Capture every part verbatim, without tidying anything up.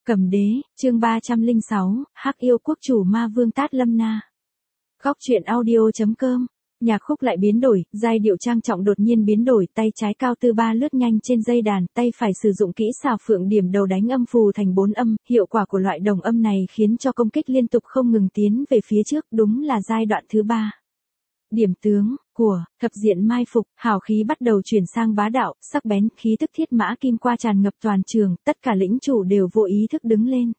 Cầm đế, chương ba trăm lẻ sáu, Hắc yêu quốc chủ ma vương Tát Lâm Na. Góc truyện audio.com. Nhạc khúc lại biến đổi, giai điệu trang trọng đột nhiên biến đổi, tay trái Cao Tư Ba lướt nhanh trên dây đàn, tay phải sử dụng kỹ xảo phượng điểm đầu đánh âm phù thành bốn âm, hiệu quả của loại đồng âm này khiến cho công kích liên tục không ngừng tiến về phía trước, đúng là giai đoạn thứ ba. Điểm tướng của thập diện mai phục, hào khí bắt đầu chuyển sang bá đạo, sắc bén, khí tức thiết mã kim qua tràn ngập toàn trường, tất cả lĩnh chủ đều vô ý thức đứng lên.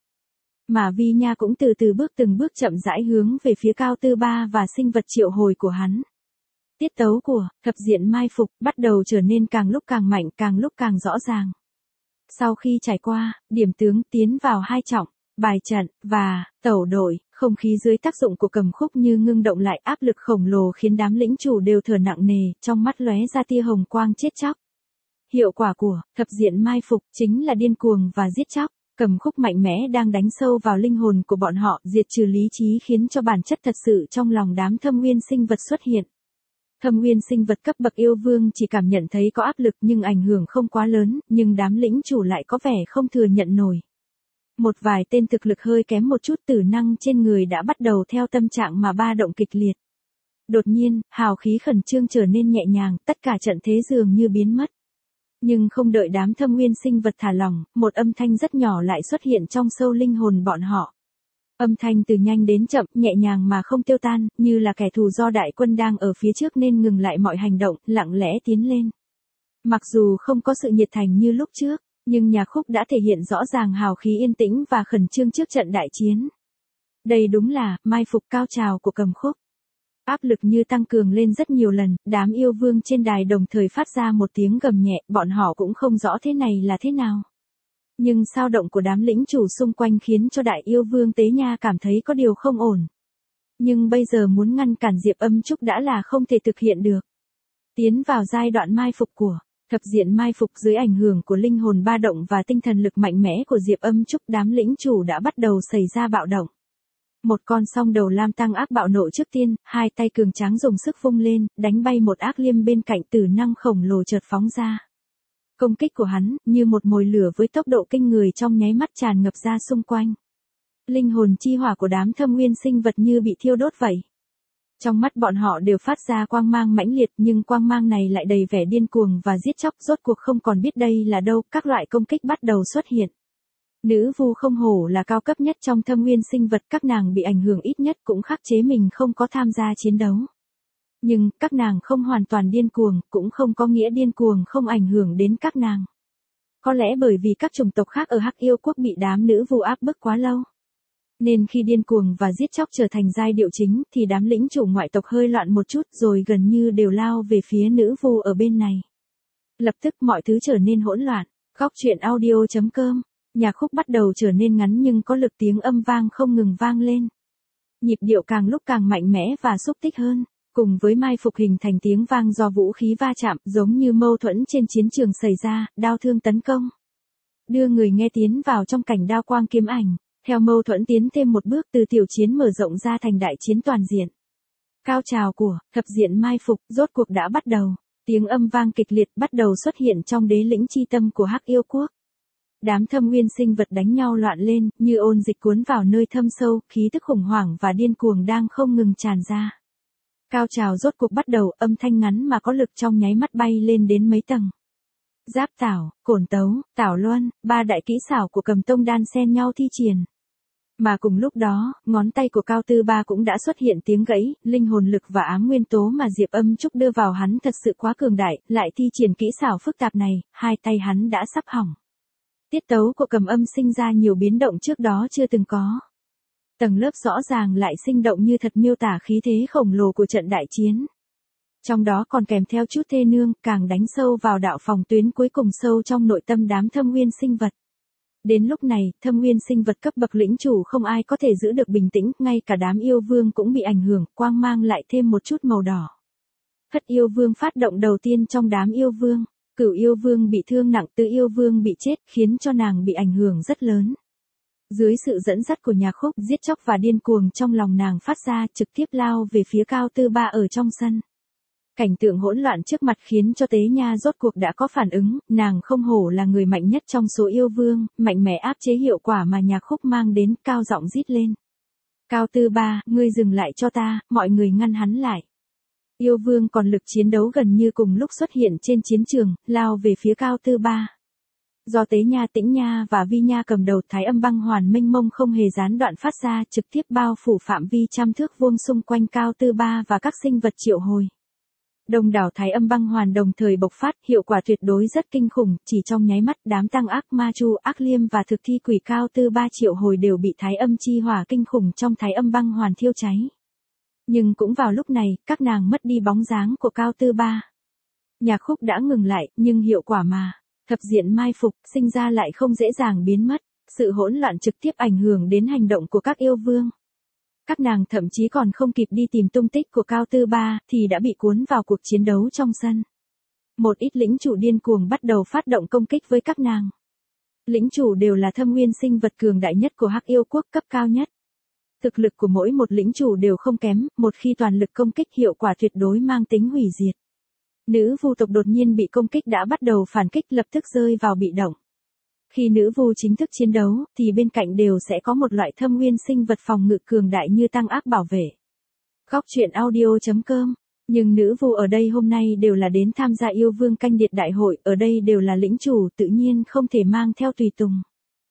Mà Vi Nha cũng từ từ bước từng bước chậm rãi hướng về phía Cao Tư Ba và sinh vật triệu hồi của hắn. Tiết tấu của thập diện mai phục bắt đầu trở nên càng lúc càng mạnh, càng lúc càng rõ ràng. Sau khi trải qua điểm tướng tiến vào hai trọng, bài trận và tẩu đội, không khí dưới tác dụng của cầm khúc như ngưng động lại, áp lực khổng lồ khiến đám lĩnh chủ đều thở nặng nề, trong mắt lóe ra tia hồng quang chết chóc. Hiệu quả của thập diện mai phục chính là điên cuồng và giết chóc. Cầm khúc mạnh mẽ đang đánh sâu vào linh hồn của bọn họ, diệt trừ lý trí khiến cho bản chất thật sự trong lòng đám thâm nguyên sinh vật xuất hiện. Thâm nguyên sinh vật cấp bậc yêu vương chỉ cảm nhận thấy có áp lực nhưng ảnh hưởng không quá lớn, nhưng đám lĩnh chủ lại có vẻ không thừa nhận nổi. Một vài tên thực lực hơi kém một chút tử năng trên người đã bắt đầu theo tâm trạng mà ba động kịch liệt. Đột nhiên, hào khí khẩn trương trở nên nhẹ nhàng, tất cả trận thế dường như biến mất. Nhưng không đợi đám thâm nguyên sinh vật thả lỏng, một âm thanh rất nhỏ lại xuất hiện trong sâu linh hồn bọn họ. Âm thanh từ nhanh đến chậm, nhẹ nhàng mà không tiêu tan, như là kẻ thù do đại quân đang ở phía trước nên ngừng lại mọi hành động, lặng lẽ tiến lên. Mặc dù không có sự nhiệt thành như lúc trước, nhưng nhạc khúc đã thể hiện rõ ràng hào khí yên tĩnh và khẩn trương trước trận đại chiến. Đây đúng là mai phục cao trào của cầm khúc. Áp lực như tăng cường lên rất nhiều lần, đám yêu vương trên đài đồng thời phát ra một tiếng gầm nhẹ, bọn họ cũng không rõ thế này là thế nào. Nhưng sao động của đám lĩnh chủ xung quanh khiến cho đại yêu vương Tế Nha cảm thấy có điều không ổn. Nhưng bây giờ muốn ngăn cản Diệp Âm Trúc đã là không thể thực hiện được. Tiến vào giai đoạn mai phục của thập diện mai phục dưới ảnh hưởng của linh hồn ba động và tinh thần lực mạnh mẽ của Diệp Âm Trúc, đám lĩnh chủ đã bắt đầu xảy ra bạo động. Một con song đầu lam tăng ác bạo nộ trước tiên, hai tay cường tráng dùng sức vung lên, đánh bay một ác liêm bên cạnh, tử năng khổng lồ chợt phóng ra. Công kích của hắn, như một mồi lửa với tốc độ kinh người trong nháy mắt tràn ngập ra xung quanh. Linh hồn chi hỏa của đám thâm nguyên sinh vật như bị thiêu đốt vậy. Trong mắt bọn họ đều phát ra quang mang mãnh liệt, nhưng quang mang này lại đầy vẻ điên cuồng và giết chóc, rốt cuộc không còn biết đây là đâu, các loại công kích bắt đầu xuất hiện. Nữ vu không hổ là cao cấp nhất trong thâm nguyên sinh vật, các nàng bị ảnh hưởng ít nhất cũng khắc chế mình không có tham gia chiến đấu. Nhưng, các nàng không hoàn toàn điên cuồng, cũng không có nghĩa điên cuồng không ảnh hưởng đến các nàng. Có lẽ bởi vì các chủng tộc khác ở Hắc yêu quốc bị đám nữ vu áp bức quá lâu. Nên khi điên cuồng và giết chóc trở thành giai điệu chính, thì đám lĩnh chủ ngoại tộc hơi loạn một chút rồi gần như đều lao về phía nữ vu ở bên này. Lập tức mọi thứ trở nên hỗn loạn. Góc truyện audio.com. Nhạc khúc bắt đầu trở nên ngắn nhưng có lực, tiếng âm vang không ngừng vang lên. Nhịp điệu càng lúc càng mạnh mẽ và xúc tích hơn, cùng với mai phục hình thành tiếng vang do vũ khí va chạm, giống như mâu thuẫn trên chiến trường xảy ra, đao thương tấn công. Đưa người nghe tiến vào trong cảnh đao quang kiếm ảnh, theo mâu thuẫn tiến thêm một bước, từ tiểu chiến mở rộng ra thành đại chiến toàn diện. Cao trào của thập diện mai phục rốt cuộc đã bắt đầu, tiếng âm vang kịch liệt bắt đầu xuất hiện trong đế lĩnh chi tâm của Hắc yêu quốc. Đám thâm nguyên sinh vật đánh nhau loạn lên, như ôn dịch cuốn vào nơi thâm sâu, khí tức khủng hoảng và điên cuồng đang không ngừng tràn ra. Cao trào rốt cuộc bắt đầu, âm thanh ngắn mà có lực trong nháy mắt bay lên đến mấy tầng. Giáp tảo, cổn tấu, tảo luân, ba đại kỹ xảo của cầm tông đan xen nhau thi triển. Mà cùng lúc đó, ngón tay của Cao Tư Ba cũng đã xuất hiện tiếng gãy, linh hồn lực và ám nguyên tố mà Diệp Âm Trúc đưa vào hắn thật sự quá cường đại, lại thi triển kỹ xảo phức tạp này, hai tay hắn đã sắp hỏng. Tiết tấu của cầm âm sinh ra nhiều biến động trước đó chưa từng có. Tầng lớp rõ ràng lại sinh động như thật, miêu tả khí thế khổng lồ của trận đại chiến. Trong đó còn kèm theo chút thê nương, càng đánh sâu vào đạo phòng tuyến cuối cùng sâu trong nội tâm đám thâm nguyên sinh vật. Đến lúc này, thâm nguyên sinh vật cấp bậc lĩnh chủ không ai có thể giữ được bình tĩnh, ngay cả đám yêu vương cũng bị ảnh hưởng, quang mang lại thêm một chút màu đỏ. Hất yêu vương phát động đầu tiên trong đám yêu vương. Cửu yêu vương bị thương nặng, Tứ yêu vương bị chết, khiến cho nàng bị ảnh hưởng rất lớn. Dưới sự dẫn dắt của nhạc khúc, giết chóc và điên cuồng trong lòng nàng phát ra, trực tiếp lao về phía Cao Tư Ba ở trong sân. Cảnh tượng hỗn loạn trước mặt khiến cho Tế Nha rốt cuộc đã có phản ứng, nàng không hổ là người mạnh nhất trong số yêu vương, mạnh mẽ áp chế hiệu quả mà Nhạc Khúc mang đến, cao giọng rít lên. Cao Tư Ba, ngươi dừng lại cho ta, mọi người ngăn hắn lại. Yêu vương còn lực chiến đấu gần như cùng lúc xuất hiện trên chiến trường, lao về phía Cao Tư Ba. Do Tế Nha, Tĩnh Nha và Vi Nha cầm đầu, thái âm băng hoàn mênh mông không hề gián đoạn phát ra, trực tiếp bao phủ phạm vi trăm thước vuông xung quanh Cao Tư Ba và các sinh vật triệu hồi. Đông đảo thái âm băng hoàn đồng thời bộc phát, hiệu quả tuyệt đối rất kinh khủng, chỉ trong nháy mắt đám tăng ác ma chu, ác liêm và thực thi quỷ Cao Tư Ba triệu hồi đều bị thái âm chi hỏa kinh khủng trong thái âm băng hoàn thiêu cháy. Nhưng cũng vào lúc này, các nàng mất đi bóng dáng của Cao Tư Ba. Nhạc Khúc đã ngừng lại, nhưng hiệu quả mà thập diện mai phục sinh ra lại không dễ dàng biến mất, sự hỗn loạn trực tiếp ảnh hưởng đến hành động của các yêu vương. Các nàng thậm chí còn không kịp đi tìm tung tích của Cao Tư Ba, thì đã bị cuốn vào cuộc chiến đấu trong sân. Một ít lĩnh chủ điên cuồng bắt đầu phát động công kích với các nàng. Lĩnh chủ đều là thâm nguyên sinh vật cường đại nhất của Hắc Yêu Quốc, cấp cao nhất. Thực lực của mỗi một lĩnh chủ đều không kém, một khi toàn lực công kích hiệu quả tuyệt đối mang tính hủy diệt. Nữ vu tộc đột nhiên bị công kích đã bắt đầu phản kích, lập tức rơi vào bị động. Khi nữ vu chính thức chiến đấu, thì bên cạnh đều sẽ có một loại thâm nguyên sinh vật phòng ngự cường đại như tăng ác bảo vệ. Góc truyện audio chấm com. Nhưng nữ vu ở đây hôm nay đều là đến tham gia yêu vương canh điện đại hội, ở đây đều là lĩnh chủ, tự nhiên không thể mang theo tùy tùng.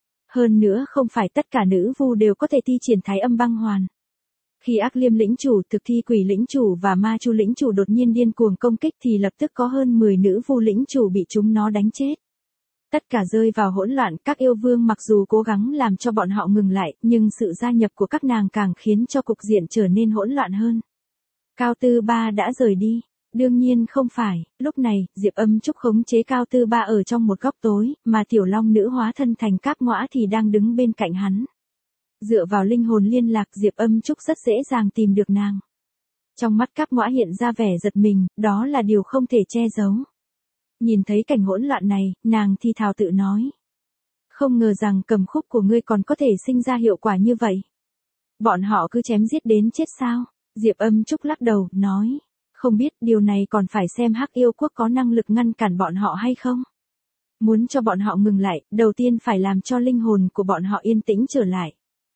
Hơn nữa không phải tất cả nữ vu đều có thể thi triển thái âm băng hoàn. Khi ác liêm lĩnh chủ, thực thi quỷ lĩnh chủ và ma chu lĩnh chủ đột nhiên điên cuồng công kích thì lập tức có hơn mười nữ vu lĩnh chủ bị chúng nó đánh chết. Tất cả rơi vào hỗn loạn, các yêu vương mặc dù cố gắng làm cho bọn họ ngừng lại, nhưng sự gia nhập của các nàng càng khiến cho cục diện trở nên hỗn loạn hơn. Cao Tư Ba đã rời đi. Đương nhiên không phải, lúc này, Diệp Âm Trúc khống chế Cao Tư Ba ở trong một góc tối, mà Tiểu Long Nữ hóa thân thành Cáp Ngõa thì đang đứng bên cạnh hắn. Dựa vào linh hồn liên lạc, Diệp Âm Trúc rất dễ dàng tìm được nàng. Trong mắt Cáp Ngõa hiện ra vẻ giật mình, đó là điều không thể che giấu. Nhìn thấy cảnh hỗn loạn này, nàng thì thào tự nói. Không ngờ rằng cầm khúc của ngươi còn có thể sinh ra hiệu quả như vậy. Bọn họ cứ chém giết đến chết sao? Diệp Âm Trúc lắc đầu, nói. Không biết điều này còn phải xem Hắc Yêu Quốc có năng lực ngăn cản bọn họ hay không. Muốn cho bọn họ ngừng lại, đầu tiên phải làm cho linh hồn của bọn họ yên tĩnh trở lại.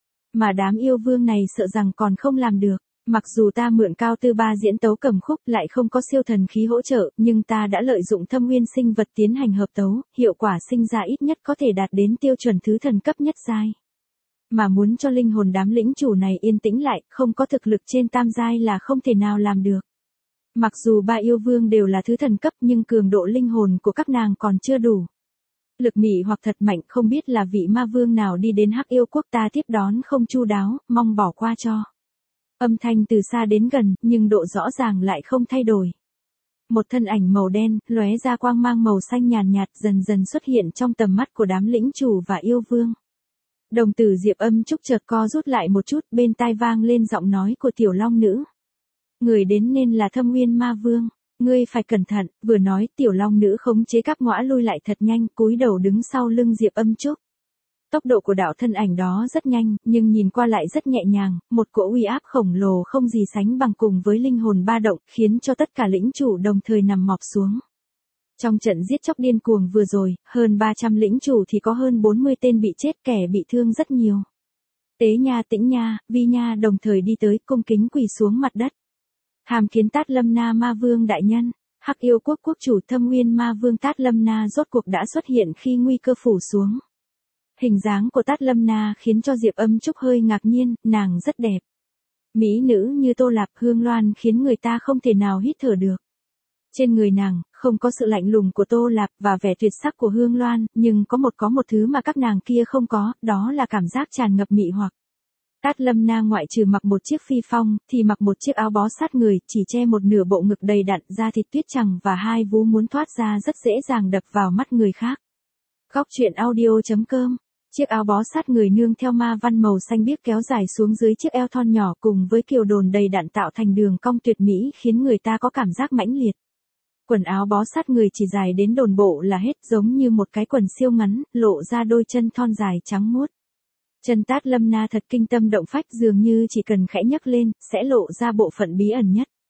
Mà đám yêu vương này sợ rằng còn không làm được. Mặc dù ta mượn Cao Tư Ba diễn tấu cầm khúc lại không có siêu thần khí hỗ trợ, nhưng ta đã lợi dụng thâm nguyên sinh vật tiến hành hợp tấu, hiệu quả sinh ra ít nhất có thể đạt đến tiêu chuẩn thứ thần cấp nhất giai. Mà muốn cho linh hồn đám lĩnh chủ này yên tĩnh lại, không có thực lực trên tam giai là không thể nào làm được. Mặc dù ba yêu vương đều là thứ thần cấp nhưng cường độ linh hồn của các nàng còn chưa đủ. Lực mị hoặc thật mạnh, không biết là vị ma vương nào đi đến Hắc Yêu Quốc, ta tiếp đón không chu đáo, mong bỏ qua cho. Âm thanh từ xa đến gần, nhưng độ rõ ràng lại không thay đổi. Một thân ảnh màu đen, lóe ra quang mang màu xanh nhàn nhạt, dần dần xuất hiện trong tầm mắt của đám lĩnh chủ và yêu vương. Đồng tử Diệp Âm Trúc chợt co rút lại một chút, bên tai vang lên giọng nói của Tiểu Long Nữ. Người đến nên là Thâm Nguyên Ma Vương, ngươi phải cẩn thận. Vừa nói, Tiểu Long Nữ khống chế Cáp Ngõa lui lại thật nhanh, cúi đầu đứng sau lưng Diệp Âm Trúc. Tốc độ của đạo thân ảnh đó rất nhanh, nhưng nhìn qua lại rất nhẹ nhàng, một cỗ uy áp khổng lồ không gì sánh bằng cùng với linh hồn ba động, khiến cho tất cả lĩnh chủ đồng thời nằm mọp xuống. Trong trận giết chóc điên cuồng vừa rồi, hơn ba trăm lĩnh chủ thì có hơn bốn mươi tên bị chết, kẻ bị thương rất nhiều. Tế Nha, Tĩnh Nha, Vi Nha đồng thời đi tới, cung kính quỳ xuống mặt đất. Hàm kiến Tát Lâm Na Ma Vương đại nhân. Hắc Yêu Quốc quốc chủ Thâm Nguyên Ma Vương Tát Lâm Na rốt cuộc đã xuất hiện khi nguy cơ phủ xuống. Hình dáng của Tát Lâm Na khiến cho Diệp Âm Trúc hơi ngạc nhiên, nàng rất đẹp. Mỹ nữ như Tô Lạp, Hương Loan khiến người ta không thể nào hít thở được. Trên người nàng, không có sự lạnh lùng của Tô Lạp và vẻ tuyệt sắc của Hương Loan, nhưng có một có một thứ mà các nàng kia không có, đó là cảm giác tràn ngập mị hoặc. Tát Lâm Na ngoại trừ mặc một chiếc phi phong, thì mặc một chiếc áo bó sát người, chỉ che một nửa bộ ngực đầy đặn, da thịt tuyết chằng và hai vú muốn thoát ra rất dễ dàng đập vào mắt người khác. Góc truyện audio chấm com. Chiếc áo bó sát người nương theo ma văn màu xanh biếc kéo dài xuống dưới chiếc eo thon nhỏ cùng với kiều đồn đầy đặn tạo thành đường cong tuyệt mỹ khiến người ta có cảm giác mãnh liệt. Quần áo bó sát người chỉ dài đến đồn bộ là hết, giống như một cái quần siêu ngắn, lộ ra đôi chân thon dài trắng muốt. Chân Tát Lâm Na thật kinh tâm động phách, dường như chỉ cần khẽ nhấc lên, sẽ lộ ra bộ phận bí ẩn nhất.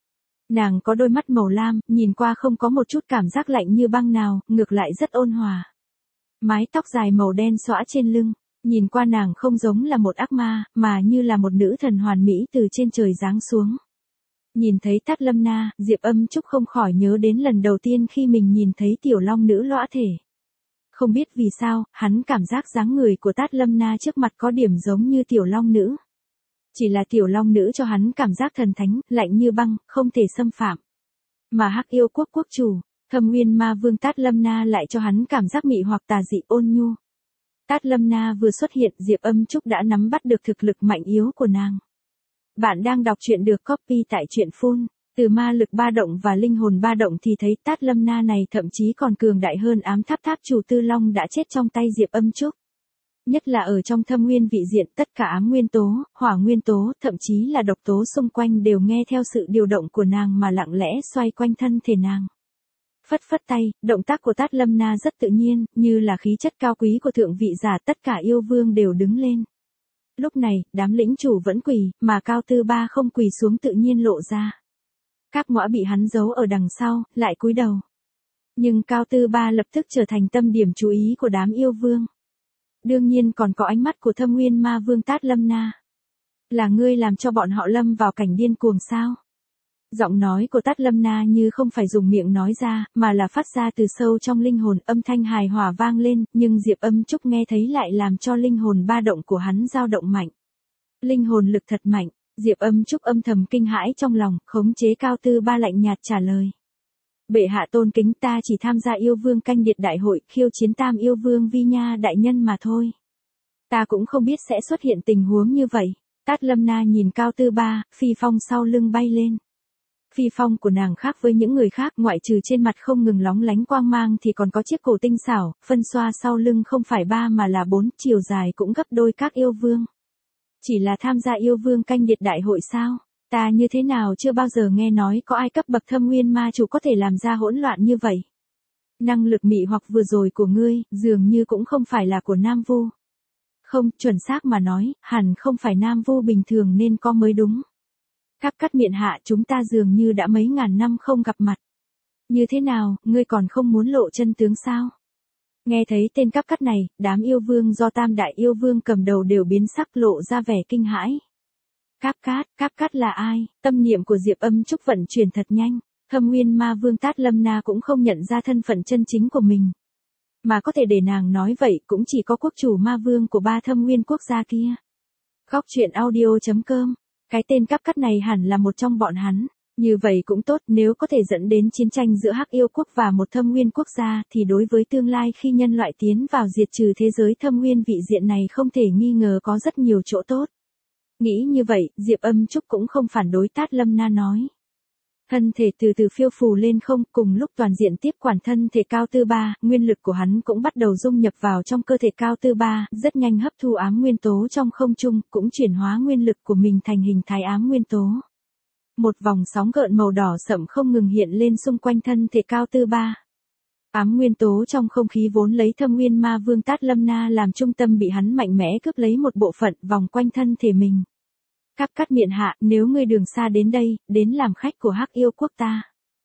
Nàng có đôi mắt màu lam, nhìn qua không có một chút cảm giác lạnh như băng nào, ngược lại rất ôn hòa. Mái tóc dài màu đen xõa trên lưng, nhìn qua nàng không giống là một ác ma, mà như là một nữ thần hoàn mỹ từ trên trời giáng xuống. Nhìn thấy Tát Lâm Na, Diệp Âm Trúc không khỏi nhớ đến lần đầu tiên khi mình nhìn thấy tiểu long nữ lõa thể. Không biết vì sao, hắn cảm giác dáng người của Tát Lâm Na trước mặt có điểm giống như tiểu long nữ. Chỉ là tiểu long nữ cho hắn cảm giác thần thánh, lạnh như băng, không thể xâm phạm. Mà Hắc Yêu Quốc quốc chủ, Thâm Nguyên Ma Vương Tát Lâm Na lại cho hắn cảm giác mị hoặc tà dị ôn nhu. Tát Lâm Na vừa xuất hiện, Diệp Âm Trúc đã nắm bắt được thực lực mạnh yếu của nàng. Bạn đang đọc truyện được copy tại truyện phun, từ ma lực ba động và linh hồn ba động thì thấy Tát Lâm Na này thậm chí còn cường đại hơn ám tháp tháp chủ Tư Long đã chết trong tay Diệp Âm Trúc. Nhất là ở trong thâm nguyên vị diện, tất cả ám nguyên tố, hỏa nguyên tố, thậm chí là độc tố xung quanh đều nghe theo sự điều động của nàng mà lặng lẽ xoay quanh thân thể nàng. Phất phất tay, động tác của Tát Lâm Na rất tự nhiên, như là khí chất cao quý của thượng vị giả, tất cả yêu vương đều đứng lên. Lúc này, đám lĩnh chủ vẫn quỳ, mà Cao Tư Ba không quỳ xuống tự nhiên lộ ra. Các ngõa bị hắn giấu ở đằng sau, lại cúi đầu. Nhưng Cao Tư Ba lập tức trở thành tâm điểm chú ý của đám yêu vương. Đương nhiên còn có ánh mắt của Thâm Nguyên Ma Vương Tát Lâm Na. Là ngươi làm cho bọn họ lâm vào cảnh điên cuồng sao? Giọng nói của Tát Lâm Na như không phải dùng miệng nói ra, mà là phát ra từ sâu trong linh hồn, âm thanh hài hòa vang lên, nhưng Diệp Âm Trúc nghe thấy lại làm cho linh hồn ba động của hắn dao động mạnh. Linh hồn lực thật mạnh, Diệp Âm Trúc âm thầm kinh hãi trong lòng, khống chế Cao Tư Ba lạnh nhạt trả lời. Bệ hạ tôn kính, ta chỉ tham gia yêu vương canh điệt đại hội, khiêu chiến tam yêu vương Vi Nha đại nhân mà thôi. Ta cũng không biết sẽ xuất hiện tình huống như vậy. Tát Lâm Na nhìn Cao Tư Ba, phi phong sau lưng bay lên. Phi phong của nàng khác với những người khác, ngoại trừ trên mặt không ngừng lóng lánh quang mang thì còn có chiếc cổ tinh xảo, phân xoa sau lưng không phải ba mà là bốn, chiều dài cũng gấp đôi các yêu vương. Chỉ là tham gia yêu vương canh điệt đại hội sao? Ta như thế nào chưa bao giờ nghe nói có ai cấp bậc thâm nguyên ma chủ có thể làm ra hỗn loạn như vậy. Năng lực mị hoặc vừa rồi của ngươi, dường như cũng không phải là của Nam Vu. Không, chuẩn xác mà nói, hẳn không phải Nam Vu bình thường nên có mới đúng. Các cắt miệng hạ, chúng ta dường như đã mấy ngàn năm không gặp mặt. Như thế nào, ngươi còn không muốn lộ chân tướng sao? Nghe thấy tên Cáp Cắt này, đám yêu vương do tam đại yêu vương cầm đầu đều biến sắc, lộ ra vẻ kinh hãi. Cáp Cát, Cáp Cát là ai? Tâm niệm của Diệp Âm Trúc vận chuyển thật nhanh, Thâm Nguyên Ma Vương Tát Lâm Na cũng không nhận ra thân phận chân chính của mình. Mà có thể để nàng nói vậy cũng chỉ có quốc chủ ma vương của ba thâm nguyên quốc gia kia. Góc truyện audio chấm com, cái tên Cáp Cát này hẳn là một trong bọn hắn. Như vậy cũng tốt, nếu có thể dẫn đến chiến tranh giữa Hắc Yêu Quốc và một thâm nguyên quốc gia thì đối với tương lai khi nhân loại tiến vào diệt trừ thế giới thâm nguyên vị diện này không thể nghi ngờ có rất nhiều chỗ tốt. Nghĩ như vậy, Diệp Âm Trúc cũng không phản đối Tát Lâm Na nói. Thân thể từ từ phiêu phù lên không, cùng lúc toàn diện tiếp quản thân thể Cao Tư Ba, nguyên lực của hắn cũng bắt đầu dung nhập vào trong cơ thể Cao Tư Ba, rất nhanh hấp thu ám nguyên tố trong không trung, cũng chuyển hóa nguyên lực của mình thành hình thái ám nguyên tố. Một vòng sóng gợn màu đỏ sẫm không ngừng hiện lên xung quanh thân thể Cao Tư Ba. Ám nguyên tố trong không khí vốn lấy Thâm Nguyên Ma Vương Tát Lâm Na làm trung tâm bị hắn mạnh mẽ cướp lấy một bộ phận vòng quanh thân thể mình. Cáp Cát miệng hạ, nếu ngươi đường xa đến đây, đến làm khách của Hắc Yêu Quốc ta.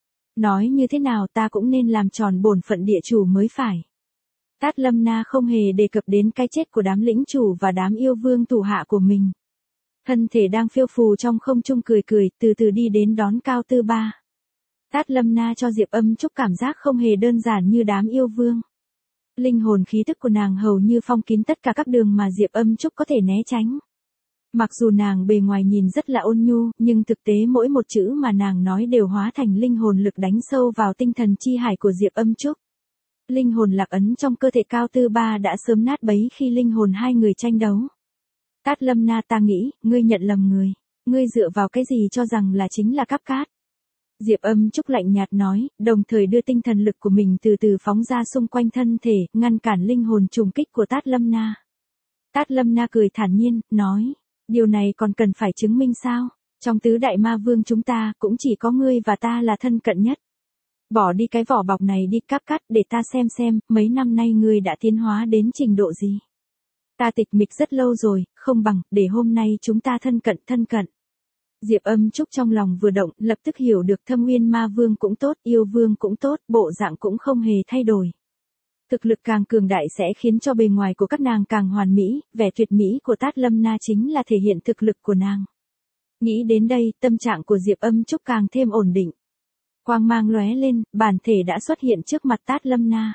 Nói như thế nào ta cũng nên làm tròn bổn phận địa chủ mới phải. Tát Lâm Na không hề đề cập đến cái chết của đám lĩnh chủ và đám yêu vương thủ hạ của mình. Thân thể đang phiêu phù trong không trung cười cười, từ từ đi đến đón Cao Tư Ba. Tát Lâm Na cho Diệp Âm Trúc cảm giác không hề đơn giản như đám yêu vương. Linh hồn khí tức của nàng hầu như phong kín tất cả các đường mà Diệp Âm Trúc có thể né tránh. Mặc dù nàng bề ngoài nhìn rất là ôn nhu, nhưng thực tế mỗi một chữ mà nàng nói đều hóa thành linh hồn lực đánh sâu vào tinh thần chi hải của Diệp Âm Trúc. Linh hồn lạc ấn trong cơ thể Cao Tư Ba đã sớm nát bấy khi linh hồn hai người tranh đấu. Tát Lâm Na, ta nghĩ, ngươi nhận lầm người. Ngươi dựa vào cái gì cho rằng là chính là Cáp Cát? Diệp Âm Trúc lạnh nhạt nói, đồng thời đưa tinh thần lực của mình từ từ phóng ra xung quanh thân thể, ngăn cản linh hồn trùng kích của Tát Lâm Na. Tát Lâm Na cười thản nhiên, nói, điều này còn cần phải chứng minh sao? Trong tứ đại ma vương chúng ta, cũng chỉ có ngươi và ta là thân cận nhất. Bỏ đi cái vỏ bọc này đi Cáp Cát, để ta xem xem, mấy năm nay ngươi đã tiến hóa đến trình độ gì. Ta tịch mịch rất lâu rồi, không bằng, để hôm nay chúng ta thân cận thân cận. Diệp Âm Trúc trong lòng vừa động, lập tức hiểu được Thâm Nguyên Ma Vương cũng tốt, yêu vương cũng tốt, bộ dạng cũng không hề thay đổi. Thực lực càng cường đại sẽ khiến cho bề ngoài của các nàng càng hoàn mỹ, vẻ tuyệt mỹ của Tát Lâm Na chính là thể hiện thực lực của nàng. Nghĩ đến đây, tâm trạng của Diệp Âm Trúc càng thêm ổn định. Quang mang lóe lên, bản thể đã xuất hiện trước mặt Tát Lâm Na.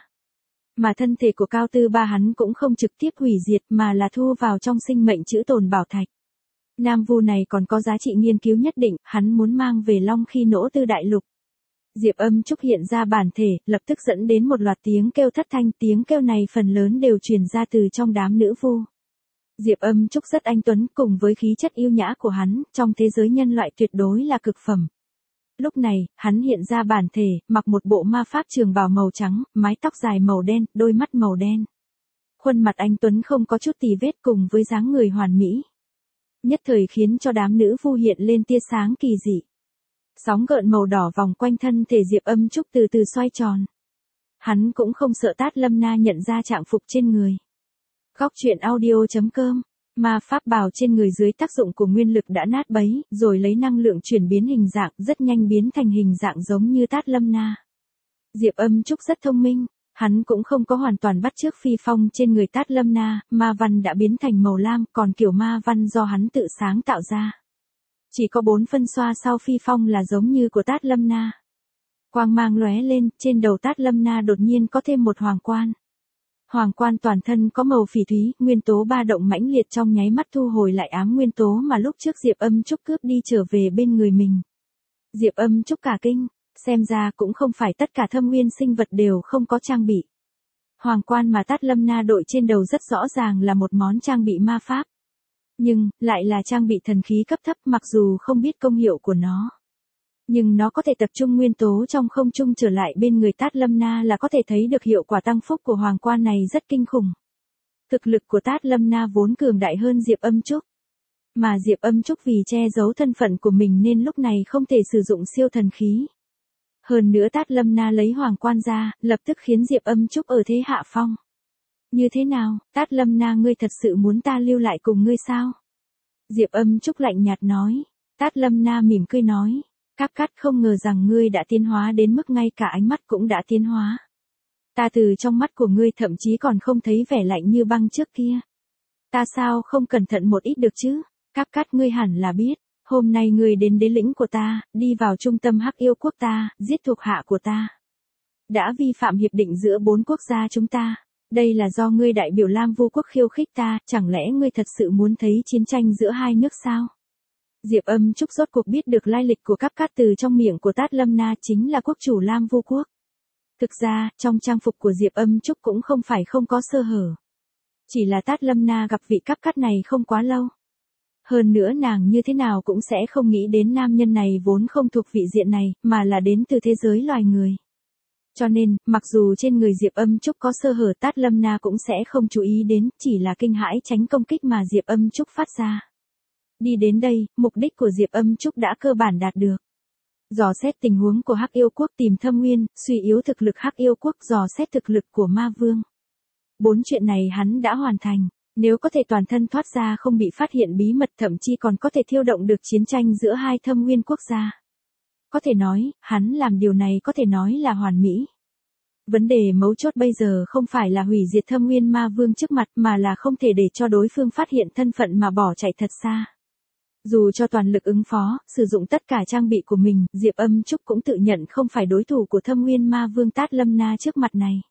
Mà thân thể của Cao Tư Ba hắn cũng không trực tiếp hủy diệt mà là thu vào trong sinh mệnh chữ tồn bảo thạch. Nam Vu này còn có giá trị nghiên cứu nhất định, hắn muốn mang về Long Khi Nỗ Tư Đại Lục. Diệp Âm Trúc hiện ra bản thể, lập tức dẫn đến một loạt tiếng kêu thất thanh, tiếng kêu này phần lớn đều truyền ra từ trong đám nữ vu. Diệp Âm Trúc rất anh tuấn, cùng với khí chất yêu nhã của hắn, trong thế giới nhân loại tuyệt đối là cực phẩm. Lúc này, hắn hiện ra bản thể, mặc một bộ ma pháp trường bào màu trắng, mái tóc dài màu đen, đôi mắt màu đen. Khuôn mặt anh tuấn không có chút tì vết cùng với dáng người hoàn mỹ. Nhất thời khiến cho đám nữ vu hiện lên tia sáng kỳ dị. Sóng gợn màu đỏ vòng quanh thân thể Diệp Âm Trúc từ từ xoay tròn. Hắn cũng không sợ Tát Lâm Na nhận ra trạng phục trên người. Góc truyện audio chấm com, ma pháp bào trên người dưới tác dụng của nguyên lực đã nát bấy, rồi lấy năng lượng chuyển biến hình dạng, rất nhanh biến thành hình dạng giống như Tát Lâm Na. Diệp Âm Trúc rất thông minh, hắn cũng không có hoàn toàn bắt chước phi phong trên người Tát Lâm Na, ma văn đã biến thành màu lam, còn kiểu ma văn do hắn tự sáng tạo ra. Chỉ có bốn phân xoa sau phi phong là giống như của Tát Lâm Na. Quang mang lóe lên, trên đầu Tát Lâm Na đột nhiên có thêm một hoàng quan. Hoàng quan toàn thân có màu phỉ thúy, nguyên tố ba động mãnh liệt trong nháy mắt thu hồi lại ám nguyên tố mà lúc trước Diệp Âm Trúc cướp đi trở về bên người mình. Diệp Âm Trúc cả kinh, xem ra cũng không phải tất cả thâm nguyên sinh vật đều không có trang bị. Hoàng quan mà Tát Lâm Na đội trên đầu rất rõ ràng là một món trang bị ma pháp. Nhưng, lại là trang bị thần khí cấp thấp mặc dù không biết công hiệu của nó. Nhưng nó có thể tập trung nguyên tố trong không trung trở lại bên người Tát Lâm Na là có thể thấy được hiệu quả tăng phúc của hoàng quan này rất kinh khủng. Thực lực của Tát Lâm Na vốn cường đại hơn Diệp Âm Trúc. Mà Diệp Âm Trúc vì che giấu thân phận của mình nên lúc này không thể sử dụng siêu thần khí. Hơn nữa Tát Lâm Na lấy hoàng quan ra, lập tức khiến Diệp Âm Trúc ở thế hạ phong. Như thế nào, Tát Lâm Na ngươi thật sự muốn ta lưu lại cùng ngươi sao? Diệp Âm Trúc lạnh nhạt nói. Tát Lâm Na mỉm cười nói. Cáp Cát không ngờ rằng ngươi đã tiến hóa đến mức ngay cả ánh mắt cũng đã tiến hóa. Ta từ trong mắt của ngươi thậm chí còn không thấy vẻ lạnh như băng trước kia. Ta sao không cẩn thận một ít được chứ? Cáp Cát ngươi hẳn là biết, hôm nay ngươi đến đế lĩnh của ta, đi vào trung tâm Hắc Yêu quốc ta, giết thuộc hạ của ta. Đã vi phạm hiệp định giữa bốn quốc gia chúng ta. Đây là do ngươi đại biểu Lam Vu quốc khiêu khích ta, chẳng lẽ ngươi thật sự muốn thấy chiến tranh giữa hai nước sao? Diệp Âm Trúc rốt cuộc biết được lai lịch của Cáp Cát từ trong miệng của Tát Lâm Na chính là quốc chủ Lam Vu quốc. Thực ra, trong trang phục của Diệp Âm Trúc cũng không phải không có sơ hở. Chỉ là Tát Lâm Na gặp vị Cáp Cát này không quá lâu. Hơn nữa nàng như thế nào cũng sẽ không nghĩ đến nam nhân này vốn không thuộc vị diện này, mà là đến từ thế giới loài người. Cho nên, mặc dù trên người Diệp Âm Trúc có sơ hở Tát Lâm Na cũng sẽ không chú ý đến, chỉ là kinh hãi tránh công kích mà Diệp Âm Trúc phát ra. Đi đến đây, mục đích của Diệp Âm Trúc đã cơ bản đạt được. Dò xét tình huống của Hắc Yêu quốc tìm thâm nguyên, suy yếu thực lực Hắc Yêu quốc, dò xét thực lực của ma vương. Bốn chuyện này hắn đã hoàn thành, nếu có thể toàn thân thoát ra không bị phát hiện bí mật thậm chí còn có thể thiêu động được chiến tranh giữa hai thâm nguyên quốc gia. Có thể nói, hắn làm điều này có thể nói là hoàn mỹ. Vấn đề mấu chốt bây giờ không phải là hủy diệt thâm nguyên ma vương trước mặt mà là không thể để cho đối phương phát hiện thân phận mà bỏ chạy thật xa. Dù cho toàn lực ứng phó, sử dụng tất cả trang bị của mình, Diệp Âm Trúc cũng tự nhận không phải đối thủ của thâm nguyên ma vương Tát Lâm Na trước mặt này.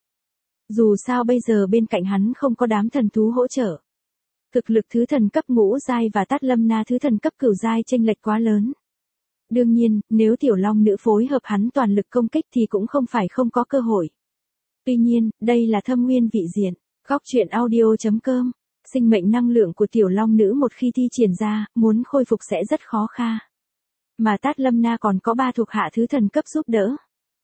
Dù sao bây giờ bên cạnh hắn không có đám thần thú hỗ trợ. Thực lực thứ thần cấp ngũ giai và Tát Lâm Na thứ thần cấp cửu giai chênh lệch quá lớn. Đương nhiên, nếu tiểu long nữ phối hợp hắn toàn lực công kích thì cũng không phải không có cơ hội. Tuy nhiên, đây là thâm nguyên vị diện. Góc truyện audio chấm com. Sinh mệnh năng lượng của tiểu long nữ một khi thi triển ra, muốn khôi phục sẽ rất khó kha. Mà Tát Lâm Na còn có ba thuộc hạ thứ thần cấp giúp đỡ.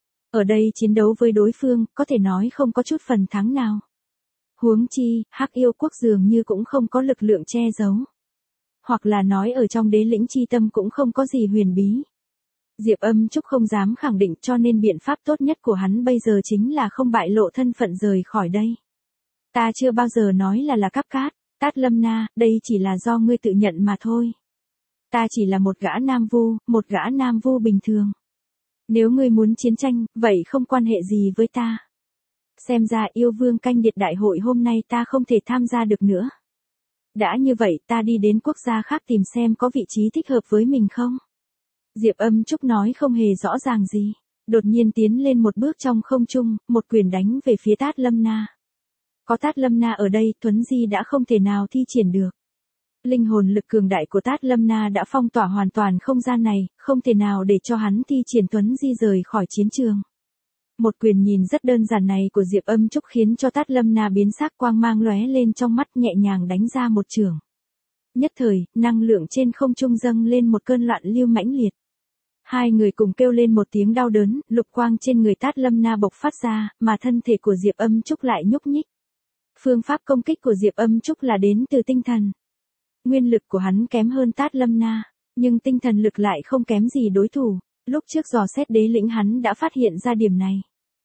Ở đây chiến đấu với đối phương, có thể nói không có chút phần thắng nào. Huống chi, Hắc Yêu quốc dường như cũng không có lực lượng che giấu. Hoặc là nói ở trong đế lĩnh chi tâm cũng không có gì huyền bí. Diệp Âm Trúc không dám khẳng định cho nên biện pháp tốt nhất của hắn bây giờ chính là không bại lộ thân phận rời khỏi đây. Ta chưa bao giờ nói là là Cáp Cát, Tát Lâm Na, đây chỉ là do ngươi tự nhận mà thôi. Ta chỉ là một gã nam vu, một gã nam vu bình thường. Nếu ngươi muốn chiến tranh, vậy không quan hệ gì với ta. Xem ra yêu vương canh điệt đại hội hôm nay ta không thể tham gia được nữa. Đã như vậy ta đi đến quốc gia khác tìm xem có vị trí thích hợp với mình không. Diệp Âm Trúc nói không hề rõ ràng gì. Đột nhiên tiến lên một bước trong không trung, một quyền đánh về phía Tát Lâm Na. Có Tát Lâm Na ở đây, Tuấn Di đã không thể nào thi triển được. Linh hồn lực cường đại của Tát Lâm Na đã phong tỏa hoàn toàn không gian này, không thể nào để cho hắn thi triển Tuấn Di rời khỏi chiến trường. Một quyền nhìn rất đơn giản này của Diệp Âm Trúc khiến cho Tát Lâm Na biến sắc, quang mang lóe lên trong mắt, nhẹ nhàng đánh ra một chưởng. Nhất thời, năng lượng trên không trung dâng lên một cơn loạn lưu mãnh liệt. Hai người cùng kêu lên một tiếng đau đớn, lục quang trên người Tát Lâm Na bộc phát ra, mà thân thể của Diệp Âm Trúc lại nhúc nhích. Phương pháp công kích của Diệp Âm Trúc là đến từ tinh thần. Nguyên lực của hắn kém hơn Tát Lâm Na, nhưng tinh thần lực lại không kém gì đối thủ. Lúc trước dò xét đế lĩnh hắn đã phát hiện ra điểm này.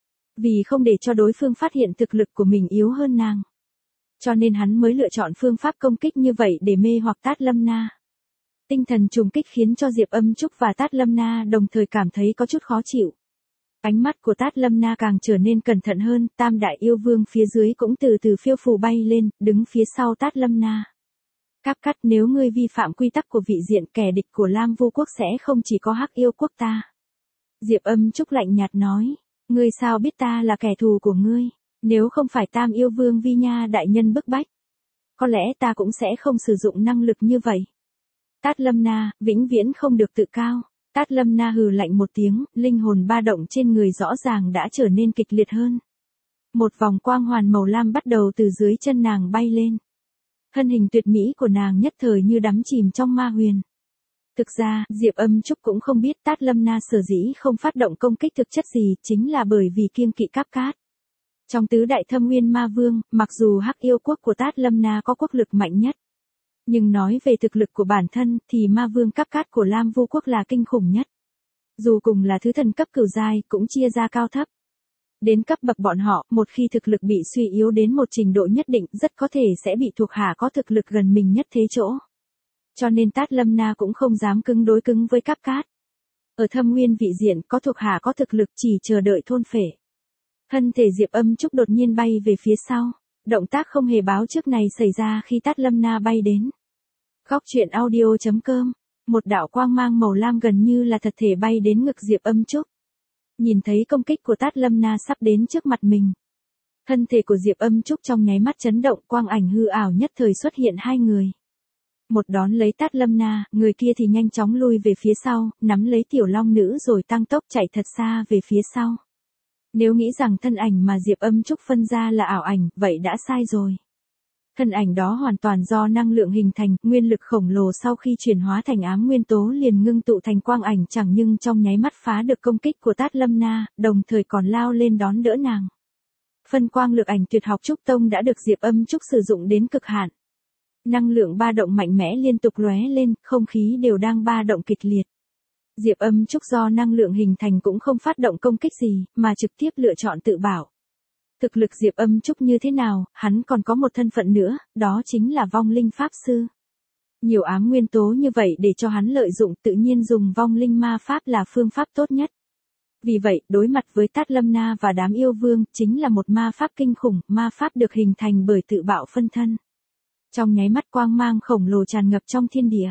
Vì không để cho đối phương phát hiện thực lực của mình yếu hơn nàng, cho nên hắn mới lựa chọn phương pháp công kích như vậy để mê hoặc Tát Lâm Na. Tinh thần trùng kích khiến cho Diệp Âm Trúc và Tát Lâm Na đồng thời cảm thấy có chút khó chịu. Ánh mắt của Tát Lâm Na càng trở nên cẩn thận hơn, tam đại yêu vương phía dưới cũng từ từ phiêu phù bay lên, đứng phía sau Tát Lâm Na. Cáp Cắt, nếu ngươi vi phạm quy tắc của vị diện, kẻ địch của Lam Vu quốc sẽ không chỉ có Hắc Yêu quốc ta. Diệp Âm Trúc lạnh nhạt nói, ngươi sao biết ta là kẻ thù của ngươi, nếu không phải Tam Yêu Vương Vi Nha đại nhân bức bách, có lẽ ta cũng sẽ không sử dụng năng lực như vậy. Tát Lâm Na, vĩnh viễn không được tự cao. Tát Lâm Na hừ lạnh một tiếng, linh hồn ba động trên người rõ ràng đã trở nên kịch liệt hơn. Một vòng quang hoàn màu lam bắt đầu từ dưới chân nàng bay lên. Thân hình tuyệt mỹ của nàng nhất thời như đắm chìm trong ma huyền. Thực ra, Diệp Âm Trúc cũng không biết Tát Lâm Na sở dĩ không phát động công kích thực chất gì, chính là bởi vì kiêng kỵ Cáp Cát. Trong tứ đại thâm nguyên ma vương, mặc dù Hắc Yêu quốc của Tát Lâm Na có quốc lực mạnh nhất, nhưng nói về thực lực của bản thân thì ma vương Cáp Cát của Lam Vu quốc là kinh khủng nhất. Dù cùng là thứ thần cấp cửu giai cũng chia ra cao thấp. Đến cấp bậc bọn họ, một khi thực lực bị suy yếu đến một trình độ nhất định, rất có thể sẽ bị thuộc hạ có thực lực gần mình nhất thế chỗ. Cho nên Tát Lâm Na cũng không dám cứng đối cứng với Cáp Cát. Ở thâm nguyên vị diện, có thuộc hạ có thực lực chỉ chờ đợi thôn phệ. Thân thể Diệp Âm Trúc đột nhiên bay về phía sau. Động tác không hề báo trước này xảy ra khi Tát Lâm Na bay đến. Góc truyện audio chấm com, một đạo quang mang màu lam gần như là thật thể bay đến ngực Diệp Âm Trúc. Nhìn thấy công kích của Tát Lâm Na sắp đến trước mặt mình. Thân thể của Diệp Âm Trúc trong nháy mắt chấn động, quang ảnh hư ảo nhất thời xuất hiện hai người. Một đón lấy Tát Lâm Na, người kia thì nhanh chóng lui về phía sau, nắm lấy tiểu long nữ rồi tăng tốc chạy thật xa về phía sau. Nếu nghĩ rằng thân ảnh mà Diệp Âm Trúc phân ra là ảo ảnh, vậy đã sai rồi. Thân ảnh đó hoàn toàn do năng lượng hình thành, nguyên lực khổng lồ sau khi chuyển hóa thành ám nguyên tố liền ngưng tụ thành quang ảnh chẳng nhưng trong nháy mắt phá được công kích của Tát Lâm Na, đồng thời còn lao lên đón đỡ nàng. Phân quang lực ảnh tuyệt học Trúc Tông đã được Diệp Âm Trúc sử dụng đến cực hạn. Năng lượng ba động mạnh mẽ liên tục lóe lên, không khí đều đang ba động kịch liệt. Diệp Âm Trúc do năng lượng hình thành cũng không phát động công kích gì, mà trực tiếp lựa chọn tự bảo. Thực lực Diệp Âm Trúc như thế nào, hắn còn có một thân phận nữa, đó chính là vong linh pháp sư. Nhiều ám nguyên tố như vậy để cho hắn lợi dụng, tự nhiên dùng vong linh ma pháp là phương pháp tốt nhất. Vì vậy, đối mặt với Tát Lâm Na và đám yêu vương, chính là một ma pháp kinh khủng, ma pháp được hình thành bởi tự bạo phân thân. Trong nháy mắt quang mang khổng lồ tràn ngập trong thiên địa.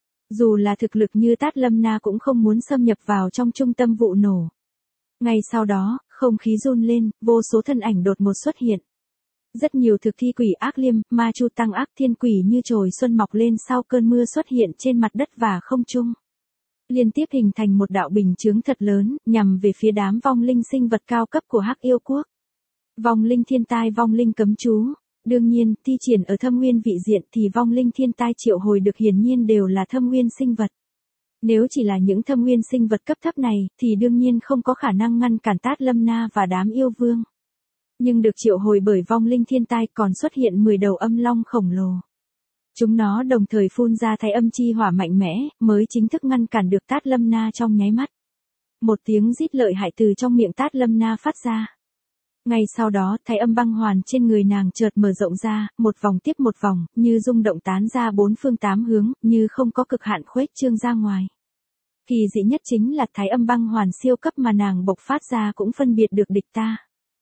Dù là thực lực như Tát Lâm Na cũng không muốn xâm nhập vào trong trung tâm vụ nổ. Ngay sau đó, không khí run lên, vô số thân ảnh đột ngột xuất hiện. Rất nhiều thực thi quỷ ác liêm, ma chu tăng ác thiên quỷ như chồi xuân mọc lên sau cơn mưa xuất hiện trên mặt đất và không trung. Liên tiếp hình thành một đạo bình chướng thật lớn, nhằm về phía đám vong linh sinh vật cao cấp của Hắc Yêu quốc. Vong linh thiên tai, vong linh cấm chú. Đương nhiên, thi triển ở thâm nguyên vị diện thì vong linh thiên tai triệu hồi được hiển nhiên đều là thâm nguyên sinh vật. Nếu chỉ là những thâm nguyên sinh vật cấp thấp này, thì đương nhiên không có khả năng ngăn cản Tát Lâm Na và đám yêu vương. Nhưng được triệu hồi bởi vong linh thiên tai còn xuất hiện mười đầu âm long khổng lồ. Chúng nó đồng thời phun ra thái âm chi hỏa mạnh mẽ, mới chính thức ngăn cản được Tát Lâm Na trong nháy mắt. Một tiếng rít lợi hại từ trong miệng Tát Lâm Na phát ra. Ngay sau đó, thái âm băng hoàn trên người nàng chợt mở rộng ra, một vòng tiếp một vòng, như rung động tán ra bốn phương tám hướng, như không có cực hạn khuếch trương ra ngoài. Kỳ dị nhất chính là thái âm băng hoàn siêu cấp mà nàng bộc phát ra cũng phân biệt được địch ta.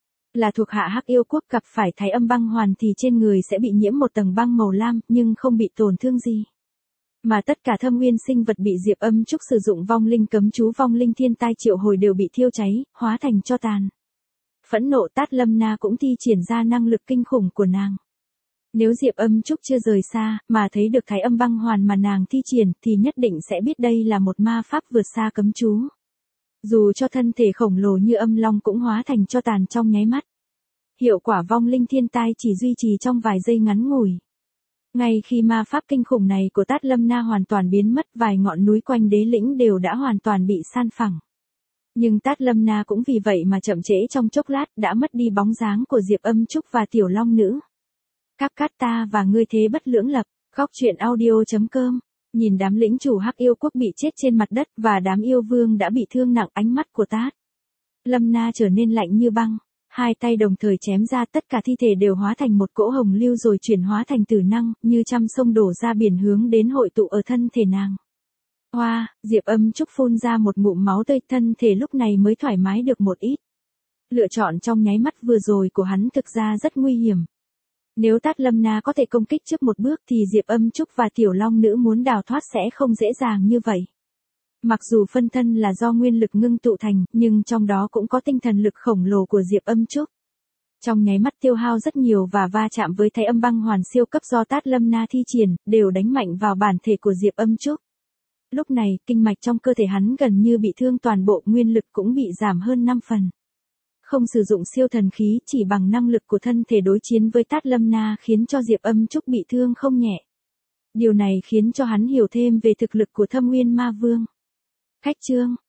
Là thuộc hạ Hắc Yêu Quốc gặp phải thái âm băng hoàn thì trên người sẽ bị nhiễm một tầng băng màu lam, nhưng không bị tổn thương gì. Mà tất cả thâm nguyên sinh vật bị Diệp Âm Trúc sử dụng vong linh cấm chú vong linh thiên tai triệu hồi đều bị thiêu cháy, hóa thành tro tàn. Phẫn nộ Tát Lâm Na cũng thi triển ra năng lực kinh khủng của nàng. Nếu Diệp Âm Trúc chưa rời xa, mà thấy được thái âm băng hoàn mà nàng thi triển, thì nhất định sẽ biết đây là một ma pháp vượt xa cấm chú. Dù cho thân thể khổng lồ như âm long cũng hóa thành tro tàn trong nháy mắt. Hiệu quả vong linh thiên tai chỉ duy trì trong vài giây ngắn ngủi. Ngay khi ma pháp kinh khủng này của Tát Lâm Na hoàn toàn biến mất, vài ngọn núi quanh đế lĩnh đều đã hoàn toàn bị san phẳng. Nhưng Tát Lâm Na cũng vì vậy mà chậm trễ trong chốc lát, đã mất đi bóng dáng của Diệp Âm Trúc và Tiểu Long Nữ. Các cát ta và ngươi thế bất lưỡng lập, góc truyện audio chấm com. Nhìn đám lĩnh chủ Hắc Yêu Quốc bị chết trên mặt đất và đám yêu vương đã bị thương nặng, ánh mắt của Tát Lâm Na trở nên lạnh như băng. Hai tay đồng thời chém ra, tất cả thi thể đều hóa thành một cỗ hồng lưu rồi chuyển hóa thành tử năng, như trăm sông đổ ra biển hướng đến hội tụ ở thân thể nàng. Hoa, Diệp Âm Trúc phun ra một ngụm máu tươi, thân thể lúc này mới thoải mái được một ít. Lựa chọn trong nháy mắt vừa rồi của hắn thực ra rất nguy hiểm. Nếu Tát Lâm Na có thể công kích trước một bước thì Diệp Âm Trúc và Tiểu Long Nữ muốn đào thoát sẽ không dễ dàng như vậy. Mặc dù phân thân là do nguyên lực ngưng tụ thành, nhưng trong đó cũng có tinh thần lực khổng lồ của Diệp Âm Trúc. Trong nháy mắt tiêu hao rất nhiều và va chạm với thái âm băng hoàn siêu cấp do Tát Lâm Na thi triển, đều đánh mạnh vào bản thể của Diệp Âm Trúc. Lúc này, kinh mạch trong cơ thể hắn gần như bị thương, toàn bộ nguyên lực cũng bị giảm hơn năm phần. Không sử dụng siêu thần khí, chỉ bằng năng lực của thân thể đối chiến với Tát Lâm Na khiến cho Diệp Âm Trúc bị thương không nhẹ. Điều này khiến cho hắn hiểu thêm về thực lực của Thâm Nguyên Ma Vương. Khách chương